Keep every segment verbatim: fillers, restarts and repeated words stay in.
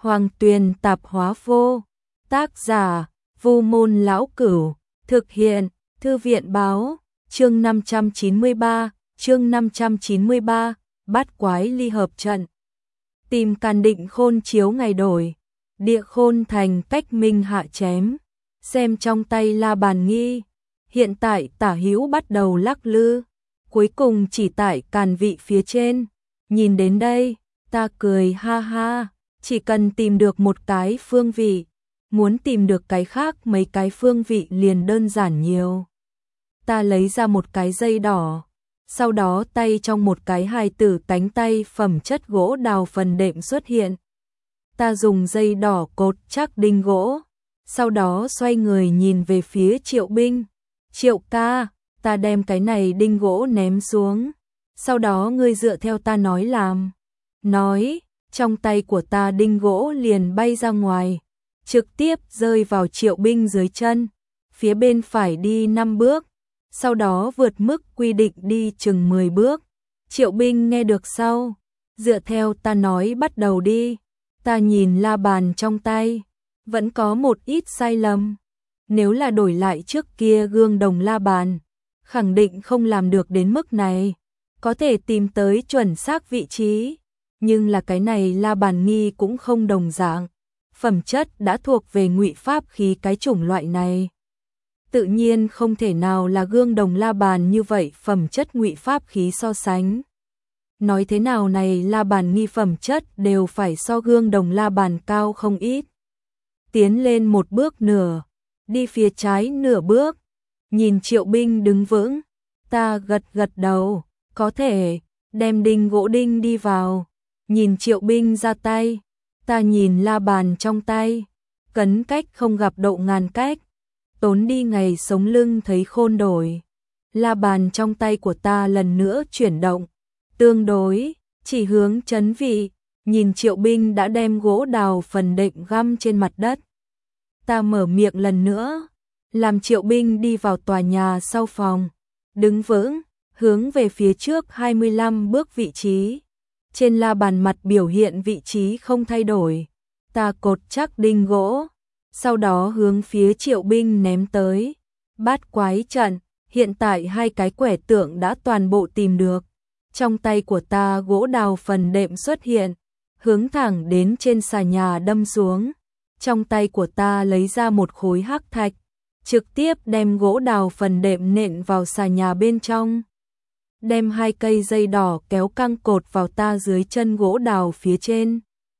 Hoàng Tuyền Tạp Hóa Vô. Tác giả Vu Môn Lão Cửu. Thực hiện Thư viện Báo. Chương năm trăm chín mươi ba. Chương năm trăm chín mươi ba. Bát Quái Ly Hợp Trận. Tìm Càn Định Khôn chiếu ngày đổi. Địa Khôn thành cách minh hạ chém. Xem trong tay La Bàn Nghi. Hiện tại tả hữu bắt đầu lắc lư. Cuối cùng chỉ tại càn vị phía trên. Nhìn đến đây, ta cười ha ha. Chỉ cần tìm được một cái phương vị. Muốn tìm được cái khác mấy cái phương vị liền đơn giản nhiều. Ta lấy ra một cái dây đỏ. Sau đó tay trong một cái hài tử cánh tay phẩm chất gỗ đào phần đệm xuất hiện. Ta dùng dây đỏ cột chắc đinh gỗ. Sau đó xoay người nhìn về phía Triệu Binh. Triệu ca, ta đem cái này đinh gỗ ném xuống. Sau đó ngươi dựa theo ta nói làm. Nói, trong tay của ta đinh gỗ liền bay ra ngoài. Trực tiếp rơi vào Triệu Binh dưới chân. Phía bên phải đi năm bước. Sau đó vượt mức quy định đi chừng mười bước. Triệu Binh nghe được sau. Dựa theo ta nói bắt đầu đi. Ta nhìn la bàn trong tay. Vẫn có một ít sai lầm. Nếu là đổi lại trước kia gương đồng la bàn. Khẳng định không làm được đến mức này. Có thể tìm tới chuẩn xác vị trí. Nhưng là cái này La Bàn Nghi cũng không đồng dạng. Phẩm chất đã thuộc về ngụy pháp khí cái chủng loại này. Tự nhiên không thể nào là gương đồng la bàn như vậy phẩm chất ngụy pháp khí so sánh. Nói thế nào này La Bàn Nghi phẩm chất đều phải so gương đồng la bàn cao không ít. Tiến lên một bước nửa, đi phía trái nửa bước, nhìn Triệu Binh đứng vững, ta gật gật đầu, có thể, đem đinh gỗ đinh đi vào, nhìn Triệu Binh ra tay, ta nhìn la bàn trong tay, cấn cách không gặp độ ngàn cách, tốn đi ngày sống lưng thấy khôn đổi. La bàn trong tay của ta lần nữa chuyển động, tương đối, chỉ hướng chấn vị, nhìn Triệu Binh đã đem gỗ đào phần đệm găm trên mặt đất. Ta mở miệng lần nữa, làm Triệu Binh đi vào tòa nhà sau phòng, đứng vững, hướng về phía trước hai mươi lăm bước vị trí. Trên la bàn mặt biểu hiện vị trí không thay đổi. Ta cột chắc đinh gỗ, sau đó hướng phía Triệu Binh ném tới. Bát Quái Trận, hiện tại hai cái quẻ tượng đã toàn bộ tìm được. Trong tay của ta gỗ đào phần đệm xuất hiện, hướng thẳng đến trên xà nhà đâm xuống. Trong tay của ta lấy ra một khối hắc thạch, trực tiếp đem gỗ đào phần đệm nện vào xà nhà bên trong. Đem hai cây dây đỏ kéo căng cột vào ta dưới chân gỗ đào phía trên.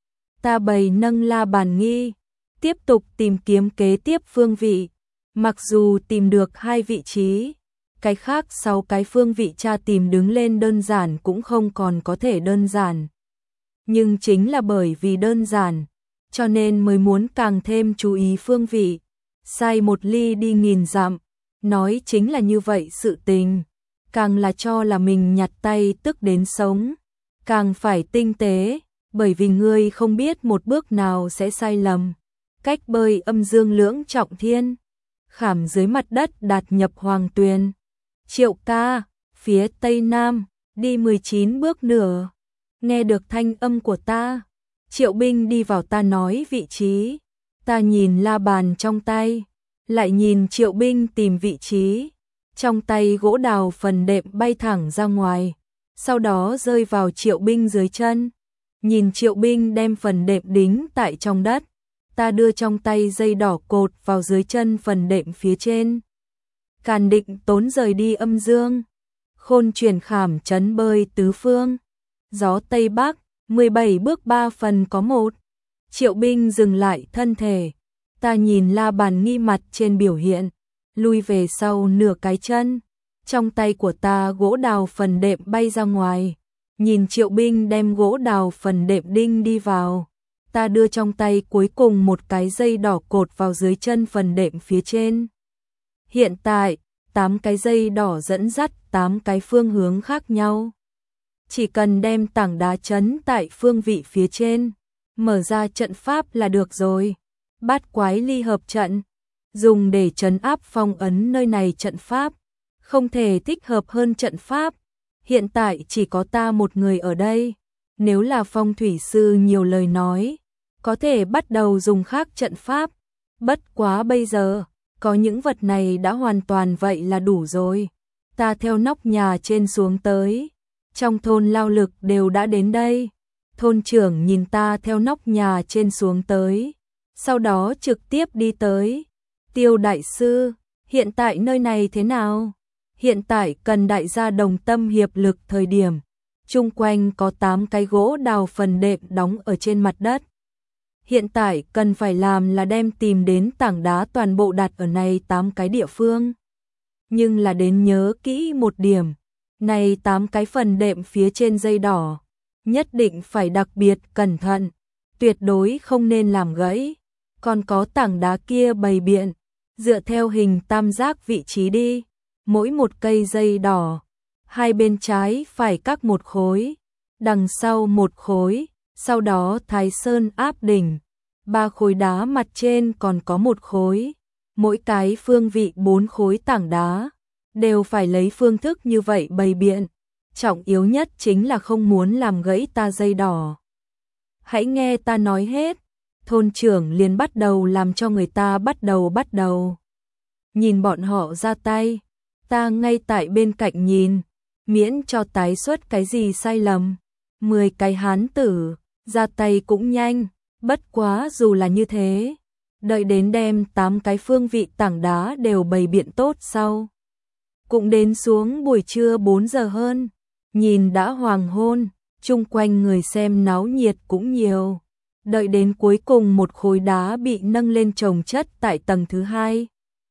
Ta bày nâng La Bàn Nghi, tiếp tục tìm kiếm kế tiếp phương vị. Mặc dù tìm được hai vị trí, cái khác sau cái phương vị tra tìm đứng lên đơn giản cũng không còn có thể đơn giản. Nhưng chính là bởi vì đơn giản, cho nên mới muốn càng thêm chú ý phương vị. Sai một ly đi nghìn dặm, nói chính là như vậy sự tình. Càng là cho là mình nhặt tay tức đến sống, càng phải tinh tế, bởi vì ngươi không biết một bước nào sẽ sai lầm. Cách bơi âm dương lưỡng trọng thiên, khảm dưới mặt đất đạt nhập Hoàng Tuyền. Triệu ca, phía tây nam, đi mười chín bước nửa. Nghe được thanh âm của ta, Triệu Binh đi vào ta nói vị trí. Ta nhìn la bàn trong tay, lại nhìn Triệu Binh tìm vị trí. Trong tay gỗ đào phần đệm bay thẳng ra ngoài, sau đó rơi vào Triệu Binh dưới chân. Nhìn Triệu Binh đem phần đệm đính tại trong đất, ta đưa trong tay dây đỏ cột vào dưới chân phần đệm phía trên. Càn Định tốn rời đi âm dương, khôn truyền khảm chấn bơi tứ phương. Gió Tây Bắc, mười bảy bước ba phần có một. Triệu Binh dừng lại thân thể, ta nhìn La Bàn Nghi mặt trên biểu hiện. Lui về sau nửa cái chân, trong tay của ta gỗ đào phần đệm bay ra ngoài, nhìn Triệu Binh đem gỗ đào phần đệm đinh đi vào, ta đưa trong tay cuối cùng một cái dây đỏ cột vào dưới chân phần đệm phía trên. Hiện tại, tám cái dây đỏ dẫn dắt tám cái phương hướng khác nhau. Chỉ cần đem tảng đá chấn tại phương vị phía trên, mở ra trận pháp là được rồi. Bát Quái Ly Hợp Trận, dùng để trấn áp phong ấn nơi này trận pháp, không thể thích hợp hơn trận pháp. Hiện tại chỉ có ta một người ở đây, nếu là phong thủy sư nhiều lời nói, có thể bắt đầu dùng khác trận pháp. Bất quá bây giờ, có những vật này đã hoàn toàn vậy là đủ rồi. Ta theo nóc nhà trên xuống tới. Trong thôn lao lực đều đã đến đây. Thôn trưởng nhìn ta theo nóc nhà trên xuống tới. Sau đó trực tiếp đi tới. Tiêu đại sư, hiện tại nơi này thế nào? Hiện tại cần đại gia đồng tâm hiệp lực thời điểm. Chung quanh có tám cái gỗ đào phần đệm đóng ở trên mặt đất. Hiện tại cần phải làm là đem tìm đến tảng đá toàn bộ đặt ở này tám cái địa phương. Nhưng là đến nhớ kỹ một điểm. Này tám cái phần đệm phía trên dây đỏ. Nhất định phải đặc biệt cẩn thận. Tuyệt đối không nên làm gãy. Còn có tảng đá kia bày biện. Dựa theo hình tam giác vị trí đi. Mỗi một cây dây đỏ. Hai bên trái phải các một khối. Đằng sau một khối. Sau đó thái sơn áp đỉnh. Ba khối đá mặt trên còn có một khối. Mỗi cái phương vị bốn khối tảng đá. Đều phải lấy phương thức như vậy bày biện. Trọng yếu nhất chính là không muốn làm gãy ta dây đỏ. Hãy nghe ta nói hết. Thôn trưởng liền bắt đầu làm cho người ta bắt đầu bắt đầu. Nhìn bọn họ ra tay. Ta ngay tại bên cạnh nhìn. Miễn cho tái xuất cái gì sai lầm. Mười cái hán tử. Ra tay cũng nhanh. Bất quá dù là như thế. Đợi đến đem tám cái phương vị tảng đá đều bày biện tốt sau. Cũng đến xuống buổi trưa bốn giờ hơn. Nhìn đã hoàng hôn. Chung quanh người xem náo nhiệt cũng nhiều. Đợi đến cuối cùng một khối đá bị nâng lên chồng chất tại tầng thứ hai.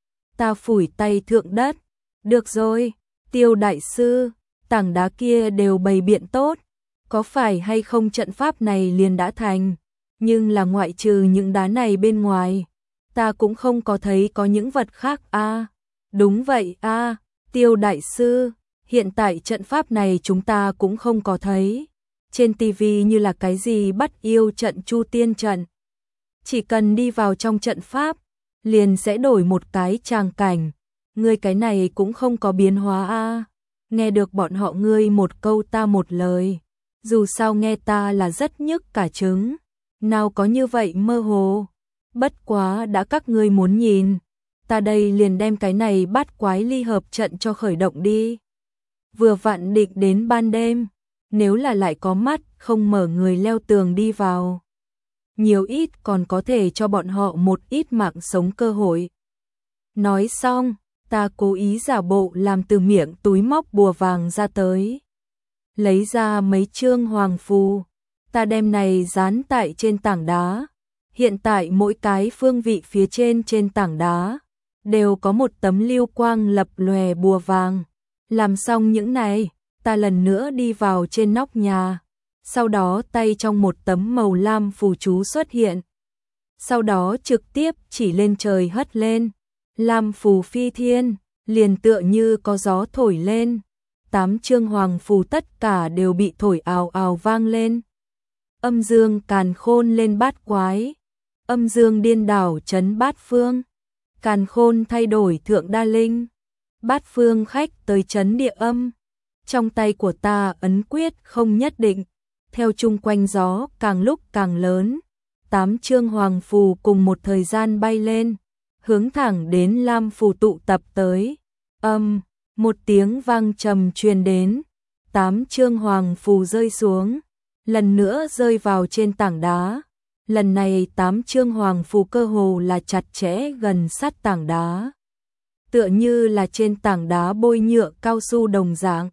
Ta phủi tay thượng đất. Được rồi, Tiêu đại sư, tảng đá kia đều bày biện tốt. Có phải hay không trận pháp này liền đã thành. Nhưng là ngoại trừ những đá này bên ngoài. Ta cũng không có thấy có những vật khác a. À, đúng vậy a, à, Tiêu đại sư, hiện tại trận pháp này chúng ta cũng không có thấy. Trên tivi như là cái gì bắt yêu trận chu tiên trận. Chỉ cần đi vào trong trận pháp, liền sẽ đổi một cái tràng cảnh. Ngươi cái này cũng không có biến hóa a. À. Nghe được bọn họ ngươi một câu ta một lời. Dù sao nghe ta là rất nhức cả trứng. Nào có như vậy mơ hồ. Bất quá đã các ngươi muốn nhìn. Ta đây liền đem cái này bát quái ly hợp trận cho khởi động đi. Vừa vặn định đến ban đêm. Nếu là lại có mắt không mở người leo tường đi vào. Nhiều ít còn có thể cho bọn họ một ít mạng sống cơ hội. Nói xong, ta cố ý giả bộ làm từ miệng túi móc bùa vàng ra tới. Lấy ra mấy chương hoàng phù. Ta đem này dán tại trên tảng đá. Hiện tại mỗi cái phương vị phía trên trên tảng đá đều có một tấm lưu quang lập lòe bùa vàng. Làm xong những này, ta lần nữa đi vào trên nóc nhà. Sau đó tay trong một tấm màu lam phù chú xuất hiện. Sau đó trực tiếp chỉ lên trời hất lên. Lam phù phi thiên, liền tựa như có gió thổi lên. Tám chương hoàng phù tất cả đều bị thổi ào ào vang lên. Âm dương càn khôn lên bát quái. Âm dương điên đảo chấn bát phương. Càn khôn thay đổi thượng đa linh. Bát phương khách tới chấn địa âm. Trong tay của ta ấn quyết không nhất định. Theo chung quanh gió càng lúc càng lớn. Tám chương hoàng phù cùng một thời gian bay lên. Hướng thẳng đến lam phù tụ tập tới. Âm, một tiếng vang trầm truyền đến. Tám chương hoàng phù rơi xuống. Lần nữa rơi vào trên tảng đá. Lần này tám chương hoàng phù cơ hồ là chặt chẽ gần sát tảng đá. Tựa như là trên tảng đá bôi nhựa cao su đồng dạng.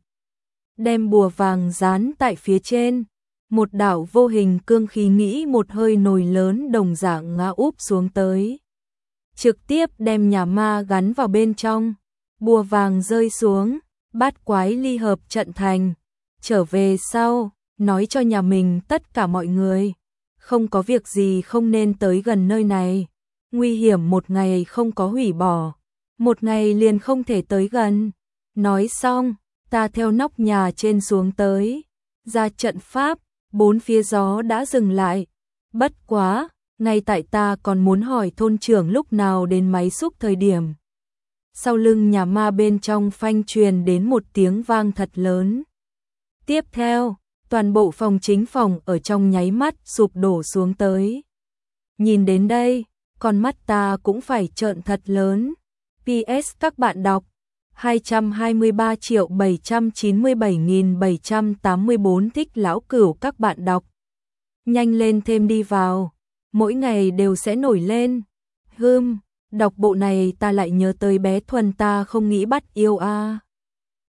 Đem bùa vàng dán tại phía trên. Một đạo vô hình cương khí nghĩ một hơi nồi lớn đồng dạng ngã úp xuống tới. Trực tiếp đem nhà ma gắn vào bên trong. Bùa vàng rơi xuống. Bát quái ly hợp trận thành. Trở về sau, nói cho nhà mình tất cả mọi người. Không có việc gì không nên tới gần nơi này. Nguy hiểm một ngày không có hủy bỏ. Một ngày liền không thể tới gần. Nói xong, ta theo nóc nhà trên xuống tới. Ra trận pháp, bốn phía gió đã dừng lại. Bất quá, ngay tại ta còn muốn hỏi thôn trưởng lúc nào đến máy xúc thời điểm. Sau lưng nhà ma bên trong phanh truyền đến một tiếng vang thật lớn. Tiếp theo, toàn bộ phòng chính phòng ở trong nháy mắt sụp đổ xuống tới. Nhìn đến đây, con mắt ta cũng phải trợn thật lớn. pê ét các bạn đọc hai trăm hai mươi ba triệu bảy trăm chín mươi bảy nghìn bảy trăm tám mươi tư thích lão cửu các bạn đọc. Nhanh lên thêm đi vào, mỗi ngày đều sẽ nổi lên. Hưm, đọc bộ này ta lại nhớ tới bé Thuần ta không nghĩ bắt yêu a. À.